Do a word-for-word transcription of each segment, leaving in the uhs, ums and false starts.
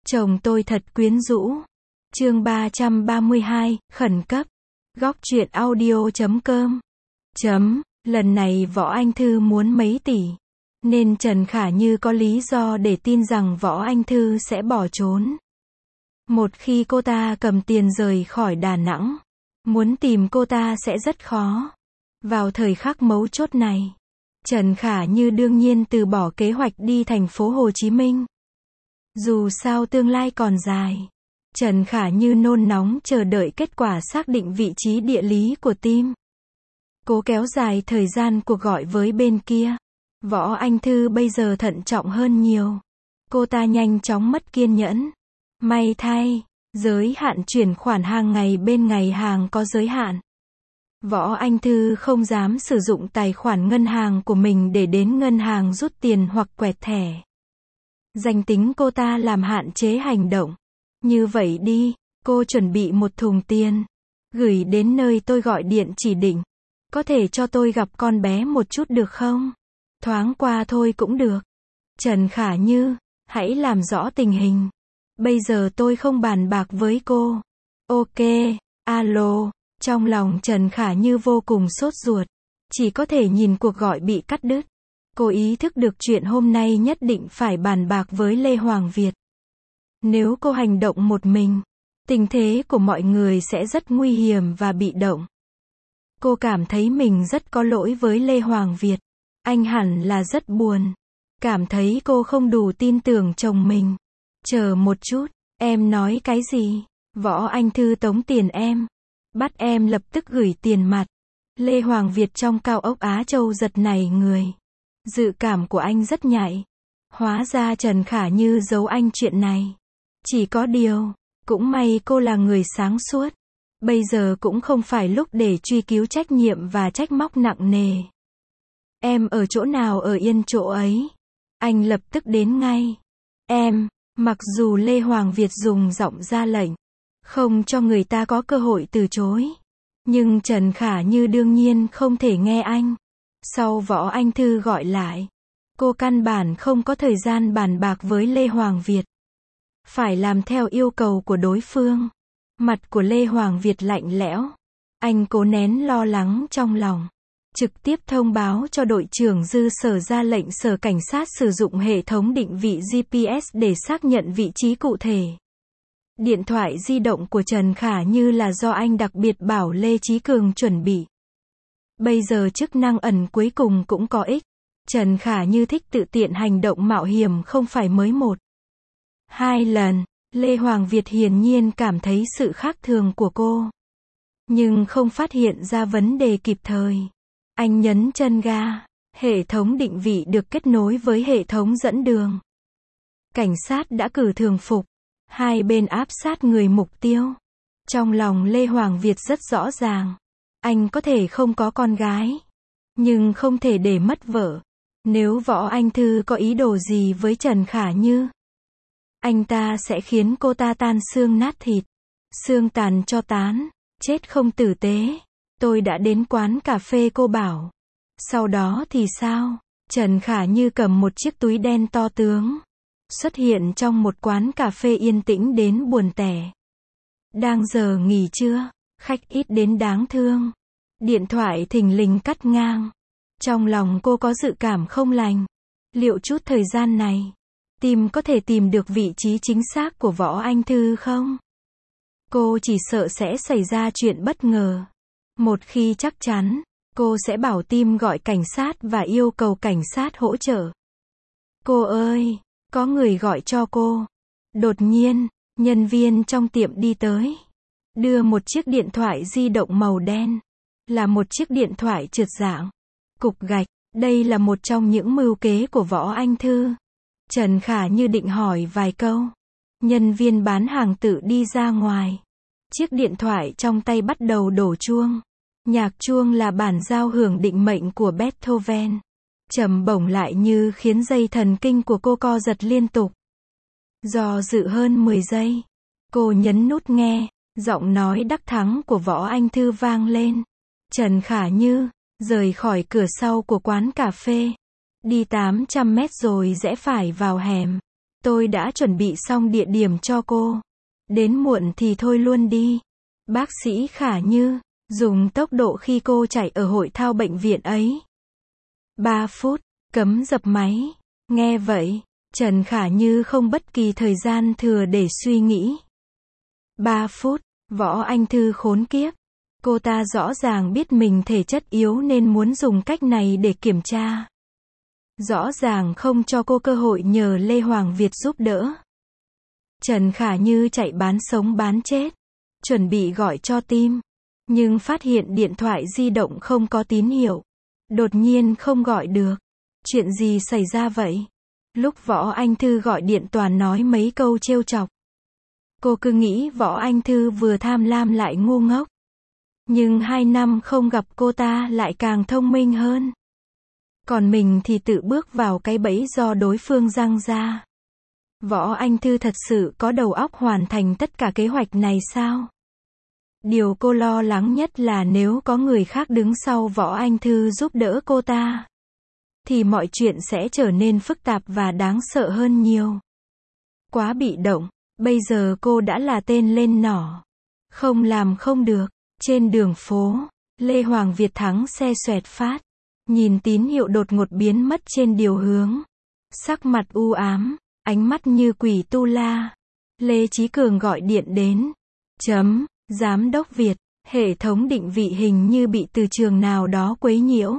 Chồng tôi thật quyến rũ. Chương ba trăm ba mươi hai, khẩn cấp. Góc truyện audio chấm com. Chấm, lần này Võ Anh Thư muốn mấy tỷ. Nên Trần Khả Như có lý do để tin rằng Võ Anh Thư sẽ bỏ trốn. Một khi cô ta cầm tiền rời khỏi Đà Nẵng, muốn tìm cô ta sẽ rất khó. Vào thời khắc mấu chốt này, Trần Khả Như đương nhiên từ bỏ kế hoạch đi thành phố Hồ Chí Minh. Dù sao tương lai còn dài, Trần Khả Như nôn nóng chờ đợi kết quả xác định vị trí địa lý của team. Cố kéo dài thời gian cuộc gọi với bên kia. Võ Anh Thư bây giờ thận trọng hơn nhiều. Cô ta nhanh chóng mất kiên nhẫn. May thay, giới hạn chuyển khoản hàng ngày bên ngày hàng có giới hạn. Võ Anh Thư không dám sử dụng tài khoản ngân hàng của mình để đến ngân hàng rút tiền hoặc quẹt thẻ. Danh tính cô ta làm hạn chế hành động. Như vậy đi, cô chuẩn bị một thùng tiền, gửi đến nơi tôi gọi điện chỉ định. Có thể cho tôi gặp con bé một chút được không? Thoáng qua thôi cũng được. Trần Khả Như, hãy làm rõ tình hình. Bây giờ tôi không bàn bạc với cô. Ok, alo. Trong lòng Trần Khả Như vô cùng sốt ruột. Chỉ có thể nhìn cuộc gọi bị cắt đứt. Cô ý thức được chuyện hôm nay nhất định phải bàn bạc với Lê Hoàng Việt. Nếu cô hành động một mình, tình thế của mọi người sẽ rất nguy hiểm và bị động. Cô cảm thấy mình rất có lỗi với Lê Hoàng Việt. Anh hẳn là rất buồn. Cảm thấy cô không đủ tin tưởng chồng mình. Chờ một chút, em nói cái gì? Võ Anh Thư tống tiền em. Bắt em lập tức gửi tiền mặt. Lê Hoàng Việt trong cao ốc Á Châu giật nảy người. Dự cảm của anh rất nhạy. Hóa ra Trần Khả Như giấu anh chuyện này. Chỉ có điều, cũng may cô là người sáng suốt. Bây giờ cũng không phải lúc để truy cứu trách nhiệm và trách móc nặng nề. Em ở chỗ nào ở yên chỗ ấy. Anh lập tức đến ngay. Em, mặc dù Lê Hoàng Việt dùng giọng ra lệnh, không cho người ta có cơ hội từ chối. Nhưng Trần Khả Như đương nhiên không thể nghe anh. Sau Võ Anh Thư gọi lại, cô căn bản không có thời gian bàn bạc với Lê Hoàng Việt. Phải làm theo yêu cầu của đối phương. Mặt của Lê Hoàng Việt lạnh lẽo. Anh cố nén lo lắng trong lòng. Trực tiếp thông báo cho đội trưởng Dư Sở ra lệnh Sở Cảnh sát sử dụng hệ thống định vị giê pê ét để xác nhận vị trí cụ thể. Điện thoại di động của Trần Khả Như là do anh đặc biệt bảo Lê Chí Cường chuẩn bị. Bây giờ chức năng ẩn cuối cùng cũng có ích. Trần Khả Như thích tự tiện hành động mạo hiểm không phải mới một, hai lần. Lê Hoàng Việt hiển nhiên cảm thấy sự khác thường của cô, nhưng không phát hiện ra vấn đề kịp thời. Anh nhấn chân ga. Hệ thống định vị được kết nối với hệ thống dẫn đường. Cảnh sát đã cử thường phục. Hai bên áp sát người mục tiêu. Trong lòng Lê Hoàng Việt rất rõ ràng. Anh có thể không có con gái, nhưng không thể để mất vợ. Nếu Võ Anh Thư có ý đồ gì với Trần Khả Như, anh ta sẽ khiến cô ta tan xương nát thịt. Xương tàn cho tán, chết không tử tế. Tôi đã đến quán cà phê cô bảo. Sau đó thì sao? Trần Khả Như cầm một chiếc túi đen to tướng, xuất hiện trong một quán cà phê yên tĩnh đến buồn tẻ. Đang giờ nghỉ trưa, khách ít đến đáng thương. Điện thoại thình lình cắt ngang. Trong lòng cô có dự cảm không lành. Liệu chút thời gian này, team có thể tìm được vị trí chính xác của Võ Anh Thư không? Cô chỉ sợ sẽ xảy ra chuyện bất ngờ. Một khi chắc chắn, cô sẽ bảo team gọi cảnh sát và yêu cầu cảnh sát hỗ trợ. Cô ơi, có người gọi cho cô. Đột nhiên, nhân viên trong tiệm đi tới, đưa một chiếc điện thoại di động màu đen. Là một chiếc điện thoại trượt dạng, cục gạch. Đây là một trong những mưu kế của Võ Anh Thư. Trần Khả Như định hỏi vài câu. Nhân viên bán hàng tự đi ra ngoài. Chiếc điện thoại trong tay bắt đầu đổ chuông. Nhạc chuông là bản giao hưởng định mệnh của Beethoven. Trầm bổng lại như khiến dây thần kinh của cô co giật liên tục. Do dự hơn mười giây, cô nhấn nút nghe. Giọng nói đắc thắng của Võ Anh Thư vang lên. Trần Khả Như, rời khỏi cửa sau của quán cà phê. Đi tám trăm mét rồi rẽ phải vào hẻm. Tôi đã chuẩn bị xong địa điểm cho cô. Đến muộn thì thôi luôn đi. Bác sĩ Khả Như, dùng tốc độ khi cô chạy ở hội thao bệnh viện ấy. Ba phút, cấm dập máy. Nghe vậy, Trần Khả Như không bất kỳ thời gian thừa để suy nghĩ. Ba phút, Võ Anh Thư khốn kiếp. Cô ta rõ ràng biết mình thể chất yếu nên muốn dùng cách này để kiểm tra. Rõ ràng không cho cô cơ hội nhờ Lê Hoàng Việt giúp đỡ. Trần Khả Như chạy bán sống bán chết, chuẩn bị gọi cho team, nhưng phát hiện điện thoại di động không có tín hiệu. Đột nhiên không gọi được. Chuyện gì xảy ra vậy? Lúc Võ Anh Thư gọi điện toàn nói mấy câu trêu chọc. Cô cứ nghĩ Võ Anh Thư vừa tham lam lại ngu ngốc. Nhưng hai năm không gặp cô ta lại càng thông minh hơn. Còn mình thì tự bước vào cái bẫy do đối phương giăng ra. Võ Anh Thư thật sự có đầu óc hoàn thành tất cả kế hoạch này sao? Điều cô lo lắng nhất là nếu có người khác đứng sau Võ Anh Thư giúp đỡ cô ta, thì mọi chuyện sẽ trở nên phức tạp và đáng sợ hơn nhiều. Quá bị động, bây giờ cô đã là tên lên nỏ. Không làm không được. Trên đường phố, Lê Hoàng Việt thắng xe xoẹt phát. Nhìn tín hiệu đột ngột biến mất trên điều hướng. Sắc mặt u ám, ánh mắt như quỷ tu la. Lê Chí Cường gọi điện đến. Chấm, Giám đốc Việt, hệ thống định vị hình như bị từ trường nào đó quấy nhiễu.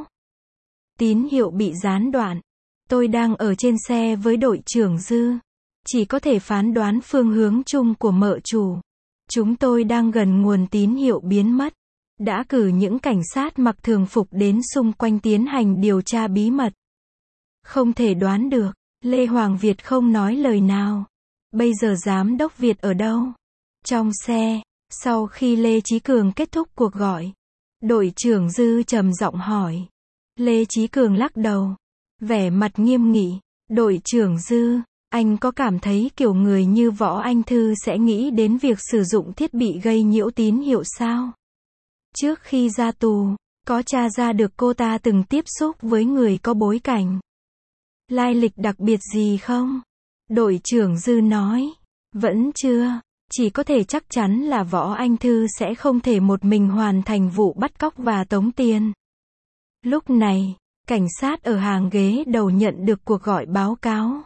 Tín hiệu bị gián đoạn. Tôi đang ở trên xe với đội trưởng Dư. Chỉ có thể phán đoán phương hướng chung của mợ chủ. Chúng tôi đang gần nguồn tín hiệu biến mất. Đã cử những cảnh sát mặc thường phục đến xung quanh tiến hành điều tra bí mật. Không thể đoán được. Lê Hoàng Việt không nói lời nào. Bây giờ giám đốc Việt ở đâu? Trong xe. Sau khi Lê Chí Cường kết thúc cuộc gọi, đội trưởng Dư trầm giọng hỏi. Lê Chí Cường lắc đầu. Vẻ mặt nghiêm nghị. Đội trưởng Dư, anh có cảm thấy kiểu người như Võ Anh Thư sẽ nghĩ đến việc sử dụng thiết bị gây nhiễu tín hiệu sao? Trước khi ra tù, có tra ra được cô ta từng tiếp xúc với người có bối cảnh, lai lịch đặc biệt gì không? Đội trưởng Dư nói. Vẫn chưa. Chỉ có thể chắc chắn là Võ Anh Thư sẽ không thể một mình hoàn thành vụ bắt cóc và tống tiền. Lúc này, cảnh sát ở hàng ghế đầu nhận được cuộc gọi báo cáo.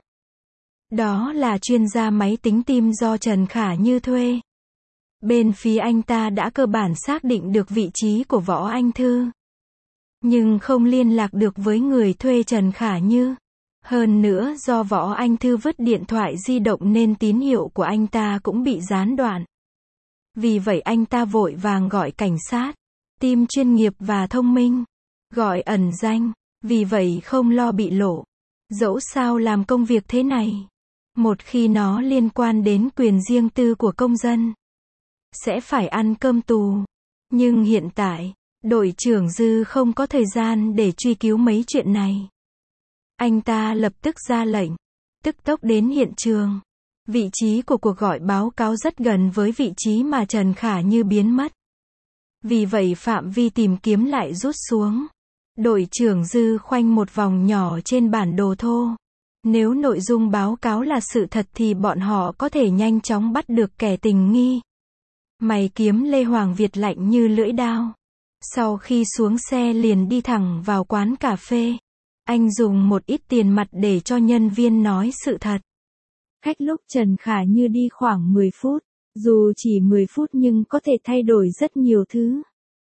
Đó là chuyên gia máy tính tim do Trần Khả Như thuê. Bên phía anh ta đã cơ bản xác định được vị trí của Võ Anh Thư, nhưng không liên lạc được với người thuê Trần Khả Như. Hơn nữa do Võ Anh Thư vứt điện thoại di động nên tín hiệu của anh ta cũng bị gián đoạn. Vì vậy anh ta vội vàng gọi cảnh sát, team chuyên nghiệp và thông minh, gọi ẩn danh, vì vậy không lo bị lộ. Dẫu sao làm công việc thế này, một khi nó liên quan đến quyền riêng tư của công dân, sẽ phải ăn cơm tù. Nhưng hiện tại, đội trưởng Dư không có thời gian để truy cứu mấy chuyện này. Anh ta lập tức ra lệnh, tức tốc đến hiện trường. Vị trí của cuộc gọi báo cáo rất gần với vị trí mà Trần Khả Như biến mất. Vì vậy phạm vi tìm kiếm lại rút xuống. Đội trưởng Dư khoanh một vòng nhỏ trên bản đồ thô. Nếu nội dung báo cáo là sự thật thì bọn họ có thể nhanh chóng bắt được kẻ tình nghi. Mày kiếm Lê Hoàng Việt lạnh như lưỡi dao. Sau khi xuống xe liền đi thẳng vào quán cà phê. Anh dùng một ít tiền mặt để cho nhân viên nói sự thật. Cách lúc Trần Khả Như đi khoảng mười phút. Dù chỉ mười phút nhưng có thể thay đổi rất nhiều thứ.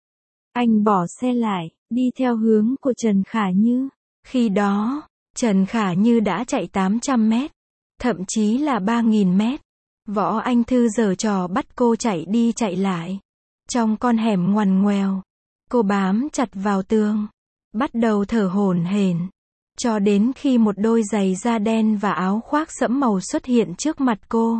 Anh bỏ xe lại, đi theo hướng của Trần Khả Như. Khi đó, Trần Khả Như đã chạy tám trăm mét, thậm chí là ba nghìn mét. Võ Anh Thư giở trò bắt cô chạy đi chạy lại. Trong con hẻm ngoằn ngoèo, cô bám chặt vào tường, bắt đầu thở hổn hển, cho đến khi một đôi giày da đen và áo khoác sẫm màu xuất hiện trước mặt cô.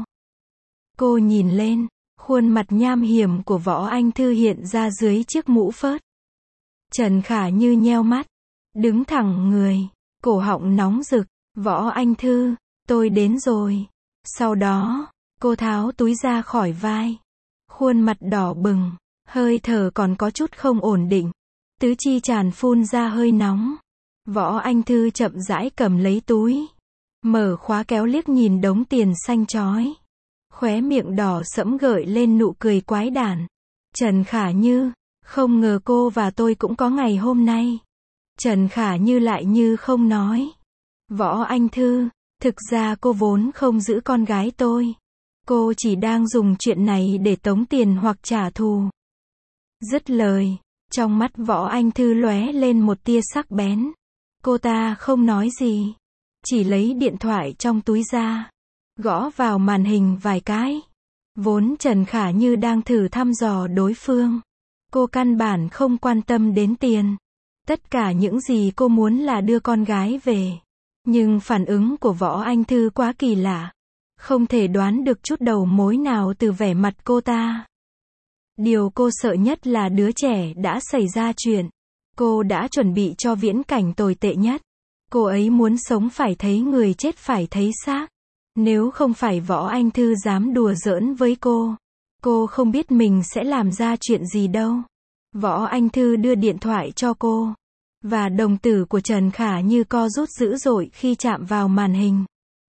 Cô nhìn lên, khuôn mặt nham hiểm của Võ Anh Thư hiện ra dưới chiếc mũ phớt. Trần Khả Như nheo mắt, đứng thẳng người, cổ họng nóng rực. Võ Anh Thư, tôi đến rồi. Sau đó, cô tháo túi ra khỏi vai. Khuôn mặt đỏ bừng, hơi thở còn có chút không ổn định. Tứ chi tràn phun ra hơi nóng. Võ Anh Thư chậm rãi cầm lấy túi. Mở khóa kéo liếc nhìn đống tiền xanh chói. Khóe miệng đỏ sẫm gợi lên nụ cười quái đản. Trần Khả Như, không ngờ cô và tôi cũng có ngày hôm nay. Trần Khả Như lại như không nói. Võ Anh Thư, thực ra cô vốn không giữ con gái tôi. Cô chỉ đang dùng chuyện này để tống tiền hoặc trả thù. Dứt lời, trong mắt Võ Anh Thư lóe lên một tia sắc bén. Cô ta không nói gì, chỉ lấy điện thoại trong túi ra, gõ vào màn hình vài cái. Vốn Trần Khả Như đang thử thăm dò đối phương. Cô căn bản không quan tâm đến tiền. Tất cả những gì cô muốn là đưa con gái về. Nhưng phản ứng của Võ Anh Thư quá kỳ lạ. Không thể đoán được chút đầu mối nào từ vẻ mặt cô ta. Điều cô sợ nhất là đứa trẻ đã xảy ra chuyện. Cô đã chuẩn bị cho viễn cảnh tồi tệ nhất. Cô ấy muốn sống phải thấy người, chết phải thấy xác. Nếu không phải Võ Anh Thư dám đùa giỡn với cô, cô không biết mình sẽ làm ra chuyện gì đâu. Võ Anh Thư đưa điện thoại cho cô, và đồng tử của Trần Khả Như co rút dữ dội khi chạm vào màn hình.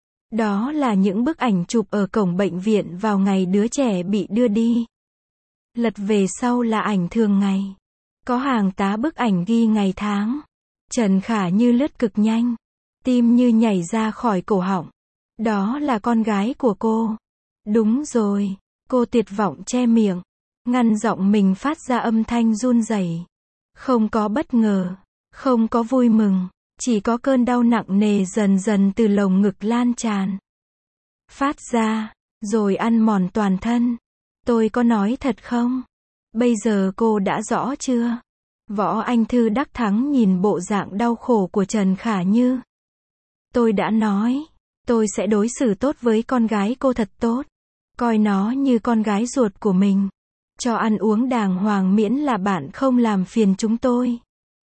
Đó là những bức ảnh chụp ở cổng bệnh viện vào ngày đứa trẻ bị đưa đi. Lật về sau là ảnh thường ngày. Có hàng tá bức ảnh ghi ngày tháng. Trần Khả Như lướt cực nhanh. Tim như nhảy ra khỏi cổ họng. Đó là con gái của cô. Đúng rồi. Cô tuyệt vọng che miệng. Ngăn giọng mình phát ra âm thanh run rẩy. Không có bất ngờ. Không có vui mừng. Chỉ có cơn đau nặng nề dần dần từ lồng ngực lan tràn. Phát ra. Rồi ăn mòn toàn thân. Tôi có nói thật không? Bây giờ cô đã rõ chưa? Võ Anh Thư đắc thắng nhìn bộ dạng đau khổ của Trần Khả Như. Tôi đã nói, tôi sẽ đối xử tốt với con gái cô thật tốt. Coi nó như con gái ruột của mình. Cho ăn uống đàng hoàng miễn là bạn không làm phiền chúng tôi.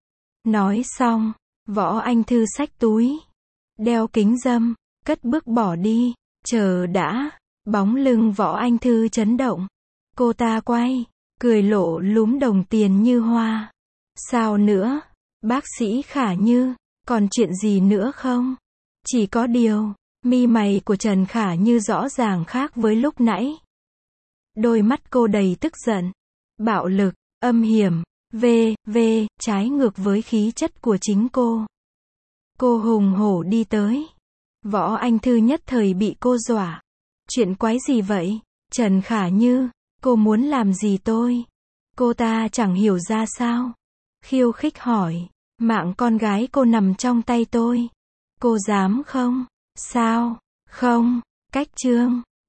Nói xong, Võ Anh Thư xách túi, đeo kính râm, cất bước bỏ đi. Chờ đã, bóng lưng Võ Anh Thư chấn động. Cô ta quay, cười lộ lúm đồng tiền như hoa. Sao nữa? Bác sĩ Khả Như, còn chuyện gì nữa không? Chỉ có điều, mi mày của Trần Khả Như rõ ràng khác với lúc nãy. Đôi mắt cô đầy tức giận, bạo lực, âm hiểm, v, v, trái ngược với khí chất của chính cô. Cô hùng hổ đi tới. Võ Anh Thư nhất thời bị cô dọa. Chuyện quái gì vậy? Trần Khả Như, cô muốn làm gì tôi? Cô ta chẳng hiểu ra sao. Khiêu khích hỏi, mạng con gái cô nằm trong tay tôi. Cô dám không? Sao? Không, cách chương.